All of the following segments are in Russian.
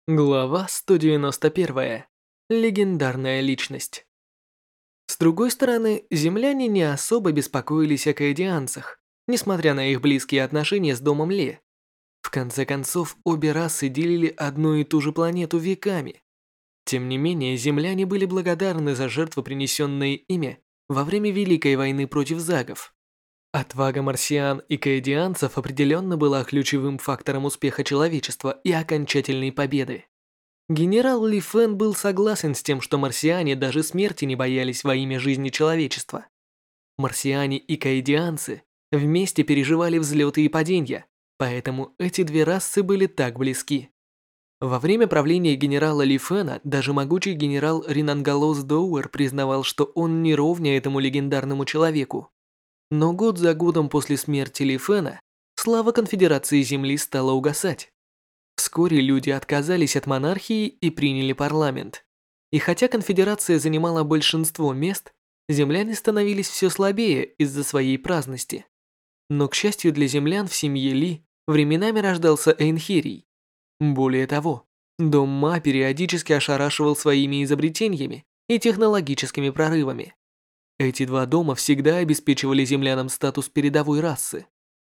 Глава 191. Легендарная личность. С другой стороны, земляне не особо беспокоились о каэдианцах, несмотря на их близкие отношения с домом Ле. В конце концов, обе расы делили одну и ту же планету веками. Тем не менее, земляне были благодарны за жертвы, принесенные ими во время Великой войны против загов. Отвага марсиан и каэдианцев определенно была ключевым фактором успеха человечества и окончательной победы. Генерал Ли Фэн был согласен с тем, что марсиане даже смерти не боялись во имя жизни человечества. Марсиане и каэдианцы вместе переживали взлеты и падения, поэтому эти две расы были так близки. Во время правления генерала Ли Фэна даже могучий генерал Ринангалос Доуэр признавал, что он не ровня этому легендарному человеку. Но год за годом после смерти Ли Фэна слава Конфедерации Земли стала угасать. Вскоре люди отказались от монархии и приняли парламент. И хотя конфедерация занимала большинство мест, земляне становились все слабее из-за своей праздности. Но, к счастью для землян, в семье Ли временами рождался Эйнхирий. Более того, дом Ма периодически ошарашивал своими изобретениями и технологическими прорывами. Эти два дома всегда обеспечивали землянам статус передовой расы.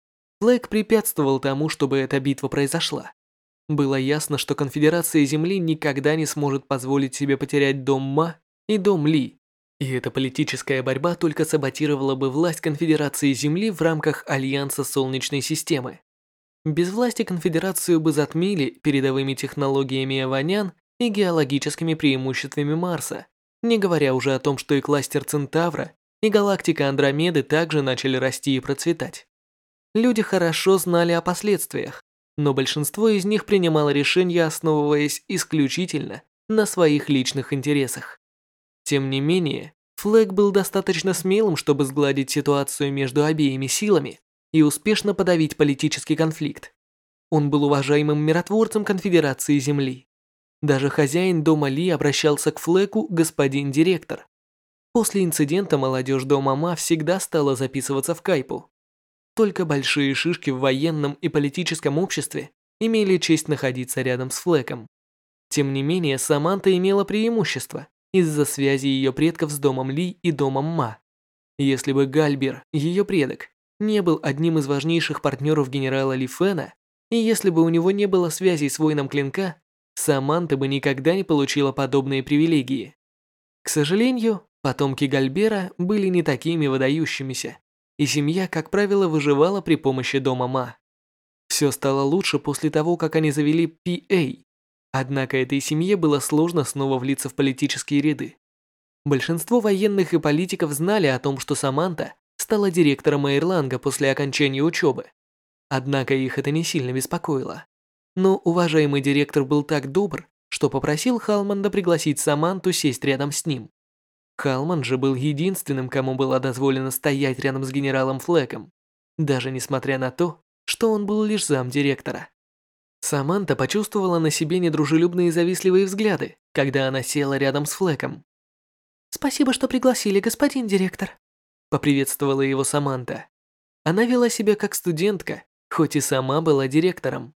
Флэг препятствовал тому, чтобы эта битва произошла. Было ясно, что Конфедерация Земли никогда не сможет позволить себе потерять дом Ма и дом Ли. И эта политическая борьба только саботировала бы власть Конфедерации Земли в рамках Альянса Солнечной системы. Без власти Конфедерацию бы затмили передовыми технологиями Эванян и геологическими преимуществами Марса, не говоря уже о том, что и кластер Центавра, и галактика Андромеды также начали расти и процветать. Люди хорошо знали о последствиях, но большинство из них принимало решения, основываясь исключительно на своих личных интересах. Тем не менее, Флэг был достаточно смелым, чтобы сгладить ситуацию между обеими силами и успешно подавить политический конфликт. Он был уважаемым миротворцем Конфедерации Земли. Даже хозяин дома Ли обращался к Флэку господин директор. После инцидента молодежь дома Ма всегда стала записываться в Кайпу. Только большие шишки в военном и политическом обществе имели честь находиться рядом с Флэком. Тем не менее, Саманта имела преимущество из-за связи ее предков с домом Ли и домом Ма. Если бы Гальбер, ее предок, не был одним из важнейших партнеров генерала Ли Фэна, и если бы у него не было связей с воином Клинка, Саманта бы никогда не получила подобные привилегии. К сожалению, потомки Гальбера были не такими выдающимися, и семья, как правило, выживала при помощи дома Ма. Все стало лучше после того, как они завели PA, однако этой семье было сложно снова влиться в политические ряды. Большинство военных и политиков знали о том, что Саманта стала директором Эйрланга после окончания учебы. Однако их это не сильно беспокоило. Но уважаемый директор был так добр, что попросил Халманда пригласить Саманту сесть рядом с ним. Халманд же был единственным, кому было дозволено стоять рядом с генералом Флэком, даже несмотря на то, что он был лишь замдиректора. Саманта почувствовала на себе недружелюбные и завистливые взгляды, когда она села рядом с Флэком. «Спасибо, что пригласили, господин директор», — поприветствовала его Саманта. Она вела себя как студентка, хоть и сама была директором.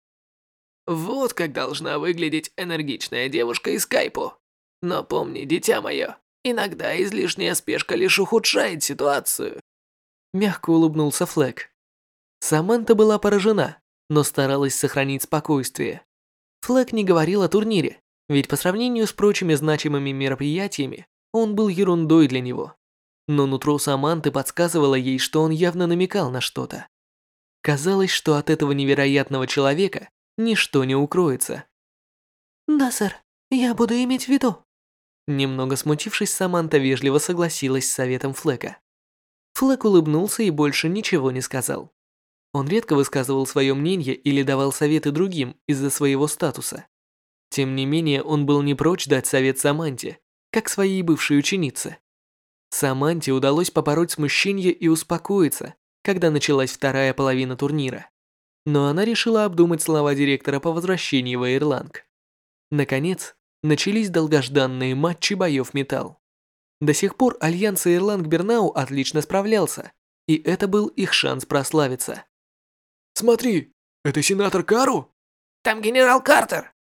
Вот как должна выглядеть энергичная девушка из Кайпу. Но помни, дитя мое, иногда излишняя спешка лишь ухудшает ситуацию. Мягко улыбнулся Флэк. Саманта была поражена, но старалась сохранить спокойствие. Флэк не говорил о турнире, ведь по сравнению с прочими значимыми мероприятиями, он был ерундой для него. Но нутро Саманты подсказывало ей, что он явно намекал на что-то. Казалось, что от этого невероятного человека ничто не укроется. «Да, сэр, я буду иметь в виду». Немного смутившись, Саманта вежливо согласилась с советом Флэка. Флэк улыбнулся и больше ничего не сказал. Он редко высказывал свое мнение или давал советы другим из-за своего статуса. Тем не менее, он был не прочь дать совет Саманте, как своей бывшей ученице. Саманте удалось побороть смущение и успокоиться, когда началась вторая половина турнира. Но она решила обдумать слова директора по возвращении в Эйрланг. Наконец, начались долгожданные матчи боев металл. До сих пор Альянс Эйрланг-Бернау отлично справлялся, и это был их шанс прославиться. «Смотри, это сенатор Кару?» Там генерал Картер.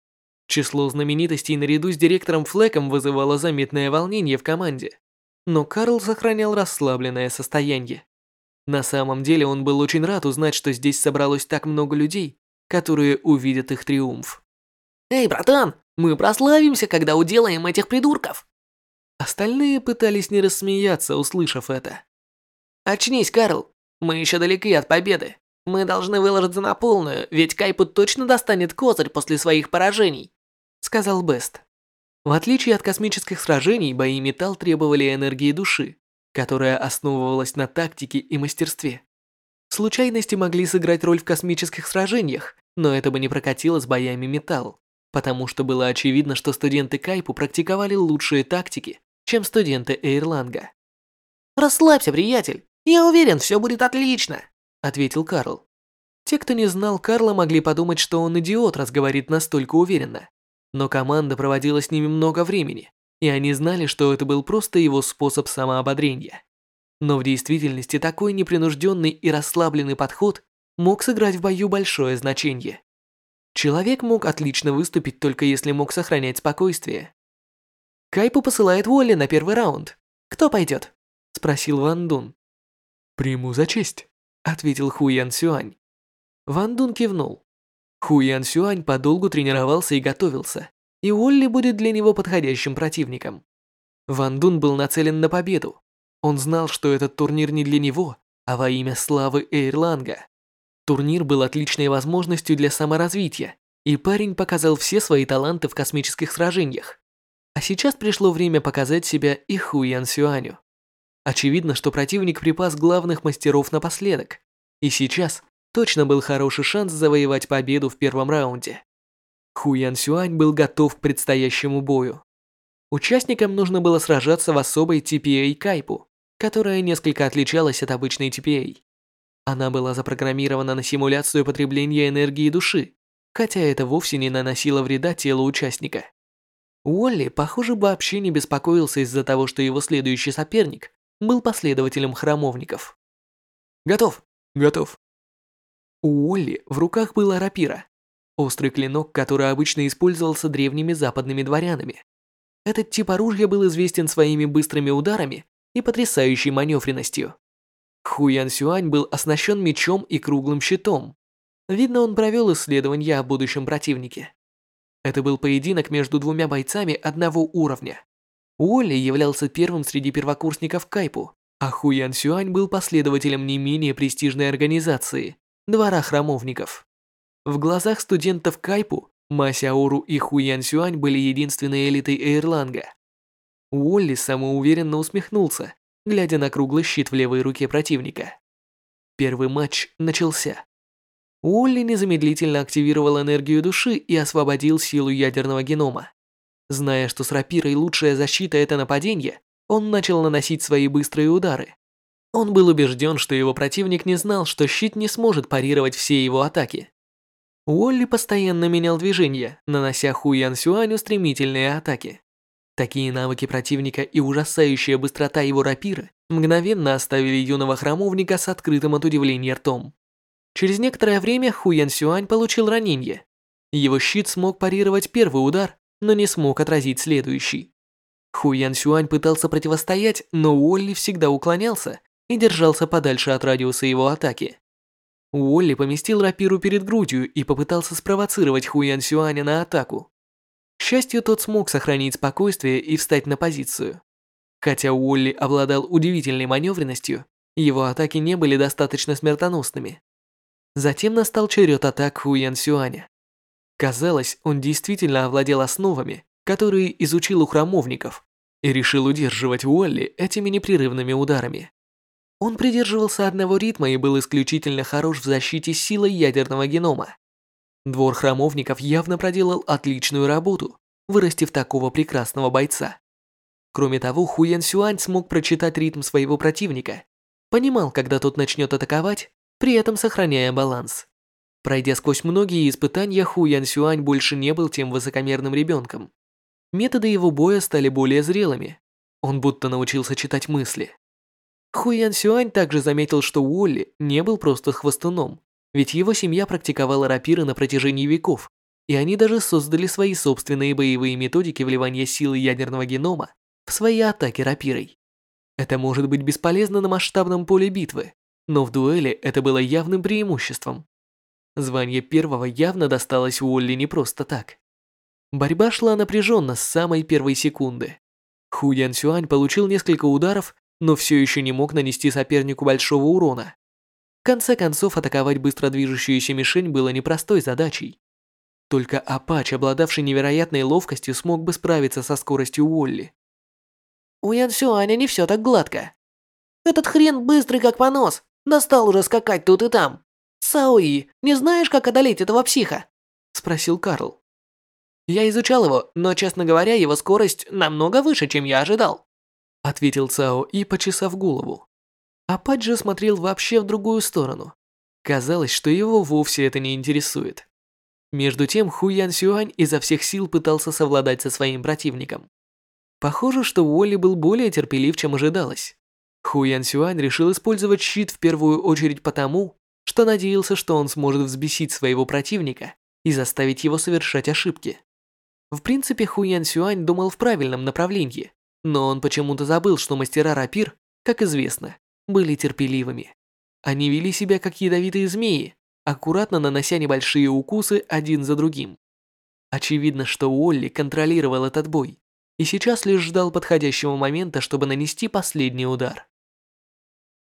Число знаменитостей наряду с директором Флеком вызывало заметное волнение в команде. Но Карл сохранял расслабленное состояние. На самом деле он был очень рад узнать, что здесь собралось так много людей, которые увидят их триумф. Эй, братан, мы прославимся, когда уделаем этих придурков. Остальные пытались не рассмеяться, услышав это. Очнись, Карл, мы еще далеки от победы. Мы должны выложиться на полную, ведь Кайпу точно достанет козырь после своих поражений, сказал Бест. В отличие от космических сражений, бои металл требовали энергии души, которая основывалась на тактике и мастерстве. Случайности могли сыграть роль в космических сражениях, но это бы не прокатило с боями металл, потому что было очевидно, что студенты Кайпу практиковали лучшие тактики, чем студенты Эйрланга. «Расслабься, приятель, я уверен, все будет отлично», ответил Карл. Те, кто не знал Карла, могли подумать, что он идиот, раз говорит настолько уверенно. Но команда проводила с ними много времени, и они знали, что это был просто его способ самоободрения. Но в действительности такой непринужденный и расслабленный подход мог сыграть в бою большое значение. Человек мог отлично выступить, только если мог сохранять спокойствие. «Кайпу посылает Уолли на первый раунд. Кто пойдет?» – спросил Ван Дун. «Приму за честь», – ответил Ху Ян Сюань. Ван Дун кивнул. Ху Ян Сюань подолгу тренировался и готовился, и Уолли будет для него подходящим противником. Ван Дун был нацелен на победу. Он знал, что этот турнир не для него, а во имя славы Эйрланга. Турнир был отличной возможностью для саморазвития, и парень показал все свои таланты в космических сражениях. А сейчас пришло время показать себя и Ху Ян Сюаню. Очевидно, что противник припас главных мастеров напоследок, и сейчас точно был хороший шанс завоевать победу в первом раунде. Ху Ян Сюань был готов к предстоящему бою. Участникам нужно было сражаться в особой TPA Кайпу, которая несколько отличалась от обычной TPA. Она была запрограммирована на симуляцию потребления энергии души, хотя это вовсе не наносило вреда телу участника. Уолли, похоже, вообще не беспокоился из-за того, что его следующий соперник был последователем храмовников. «Готов!» «Готов!» У Уолли в руках была рапира, острый клинок, который обычно использовался древними западными дворянами. Этот тип оружия был известен своими быстрыми ударами и потрясающей маневренностью. Ху Ян Сюань был оснащен мечом и круглым щитом. Видно, он провел исследования о будущем противнике. Это был поединок между двумя бойцами одного уровня. Уолли являлся первым среди первокурсников Кайпу, а Ху Ян Сюань был последователем не менее престижной организации – Двора Храмовников. В глазах студентов Кайпу Ма Сяору и Ху Ян Сюань были единственной элитой Эйрланга. Уолли самоуверенно усмехнулся, глядя на круглый щит в левой руке противника. Первый матч начался. Уолли незамедлительно активировал энергию души и освободил силу ядерного генома. Зная, что с рапирой лучшая защита – это нападение, он начал наносить свои быстрые удары. Он был убежден, что его противник не знал, что щит не сможет парировать все его атаки. Уолли постоянно менял движения, нанося Ху Ян Сюаню стремительные атаки. Такие навыки противника и ужасающая быстрота его рапиры мгновенно оставили юного храмовника с открытым от удивления ртом. Через некоторое время Ху Ян Сюань получил ранение. Его щит смог парировать первый удар, но не смог отразить следующий. Ху Ян Сюань пытался противостоять, но Уолли всегда уклонялся и держался подальше от радиуса его атаки. Уолли поместил рапиру перед грудью и попытался спровоцировать Ху Ян Сюаня на атаку. К счастью, тот смог сохранить спокойствие и встать на позицию. Хотя Уолли обладал удивительной маневренностью, его атаки не были достаточно смертоносными. Затем настал черед атак Ху Ян Сюаня. Казалось, он действительно овладел основами, которые изучил у храмовников, и решил удерживать Уолли этими непрерывными ударами. Он придерживался одного ритма и был исключительно хорош в защите силой ядерного генома. Двор храмовников явно проделал отличную работу, вырастив такого прекрасного бойца. Кроме того, Ху Ян Сюань смог прочитать ритм своего противника, понимал, когда тот начнет атаковать, при этом сохраняя баланс. Пройдя сквозь многие испытания, Ху Ян Сюань больше не был тем высокомерным ребенком. Методы его боя стали более зрелыми. Он будто научился читать мысли. Ху Ян Сюань также заметил, что Уолли не был просто хвостуном, ведь его семья практиковала рапиры на протяжении веков и они даже создали свои собственные боевые методики вливания силы ядерного генома в свои атаки рапирой. Это может быть бесполезно на масштабном поле битвы, но в дуэли это было явным преимуществом. Звание первого явно досталось Уолли не просто так. Борьба шла напряженно с самой первой секунды. Ху Ян Сюань получил несколько ударов, но все еще не мог нанести сопернику большого урона. В конце концов, атаковать быстро движущуюся мишень было непростой задачей. Только Апач, обладавший невероятной ловкостью, смог бы справиться со скоростью Уолли. У Ян Сюаня не все так гладко. Этот хрен быстрый как понос. Достал уже скакать тут и там. Саои, не знаешь, как одолеть этого психа? Спросил Карл. Я изучал его, но, честно говоря, его скорость намного выше, чем я ожидал. Ответил Цао И, почесав голову. Апач же смотрел вообще в другую сторону. Казалось, что его вовсе это не интересует. Между тем, Ху Ян Сюань изо всех сил пытался совладать со своим противником. Похоже, что Уолли был более терпелив, чем ожидалось. Ху Ян Сюань решил использовать щит в первую очередь потому, что надеялся, что он сможет взбесить своего противника и заставить его совершать ошибки. В принципе, Ху Ян Сюань думал в правильном направлении, но он почему-то забыл, что мастера рапир, как известно, были терпеливыми. Они вели себя как ядовитые змеи, аккуратно нанося небольшие укусы один за другим. Очевидно, что Уолли контролировал этот бой и сейчас лишь ждал подходящего момента, чтобы нанести последний удар.